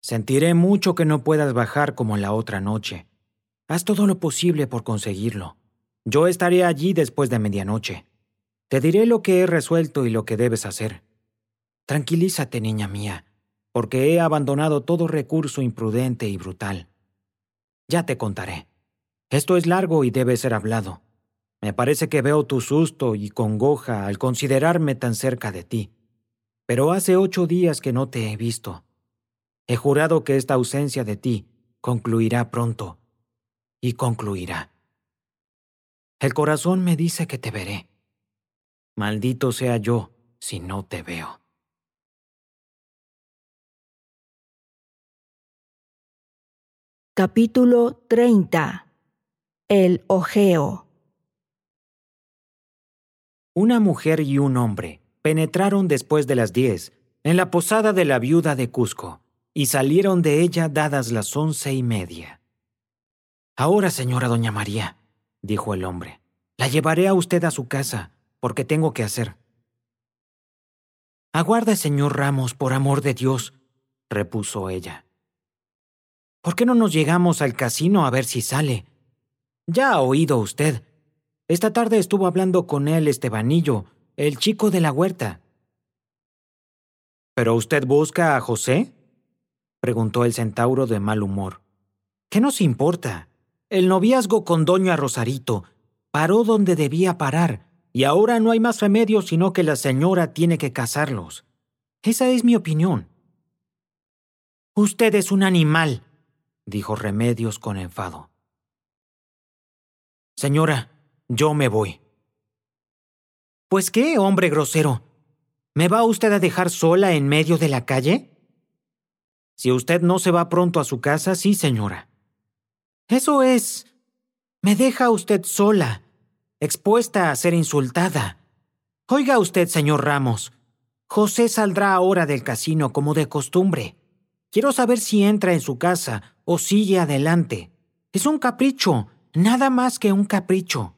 Sentiré mucho que no puedas bajar como la otra noche. Haz todo lo posible por conseguirlo. Yo estaré allí después de medianoche. Te diré lo que he resuelto y lo que debes hacer. Tranquilízate, niña mía, porque he abandonado todo recurso imprudente y brutal. Ya te contaré. Esto es largo y debe ser hablado. Me parece que veo tu susto y congoja al considerarme tan cerca de ti. Pero hace 8 días que no te he visto. He jurado que esta ausencia de ti concluirá pronto. Y concluirá. El corazón me dice que te veré. Maldito sea yo si no te veo. Capítulo 30. El ojeo. Una mujer y un hombre penetraron después de las 10 en la posada de la viuda de Cusco y salieron de ella dadas las 11:30. Ahora, señora doña María, dijo el hombre, la llevaré a usted a su casa, porque tengo que hacer. Aguarde, señor Ramos, por amor de Dios, repuso ella. ¿Por qué no nos llegamos al casino a ver si sale? Ya ha oído usted. Esta tarde estuvo hablando con él Estebanillo, el chico de la huerta. ¿Pero usted busca a José?, preguntó el centauro de mal humor. ¿Qué nos importa? El noviazgo con doña Rosarito paró donde debía parar, y ahora no hay más remedio sino que la señora tiene que casarlos. Esa es mi opinión. Usted es un animal, dijo Remedios con enfado. Señora, yo me voy. ¿Pues qué, hombre grosero? ¿Me va usted a dejar sola en medio de la calle? Si usted no se va pronto a su casa, sí, señora. Eso es... Me deja usted sola, expuesta a ser insultada. Oiga usted, señor Ramos, José saldrá ahora del casino como de costumbre. Quiero saber si entra en su casa o sigue adelante. Es un capricho, nada más que un capricho.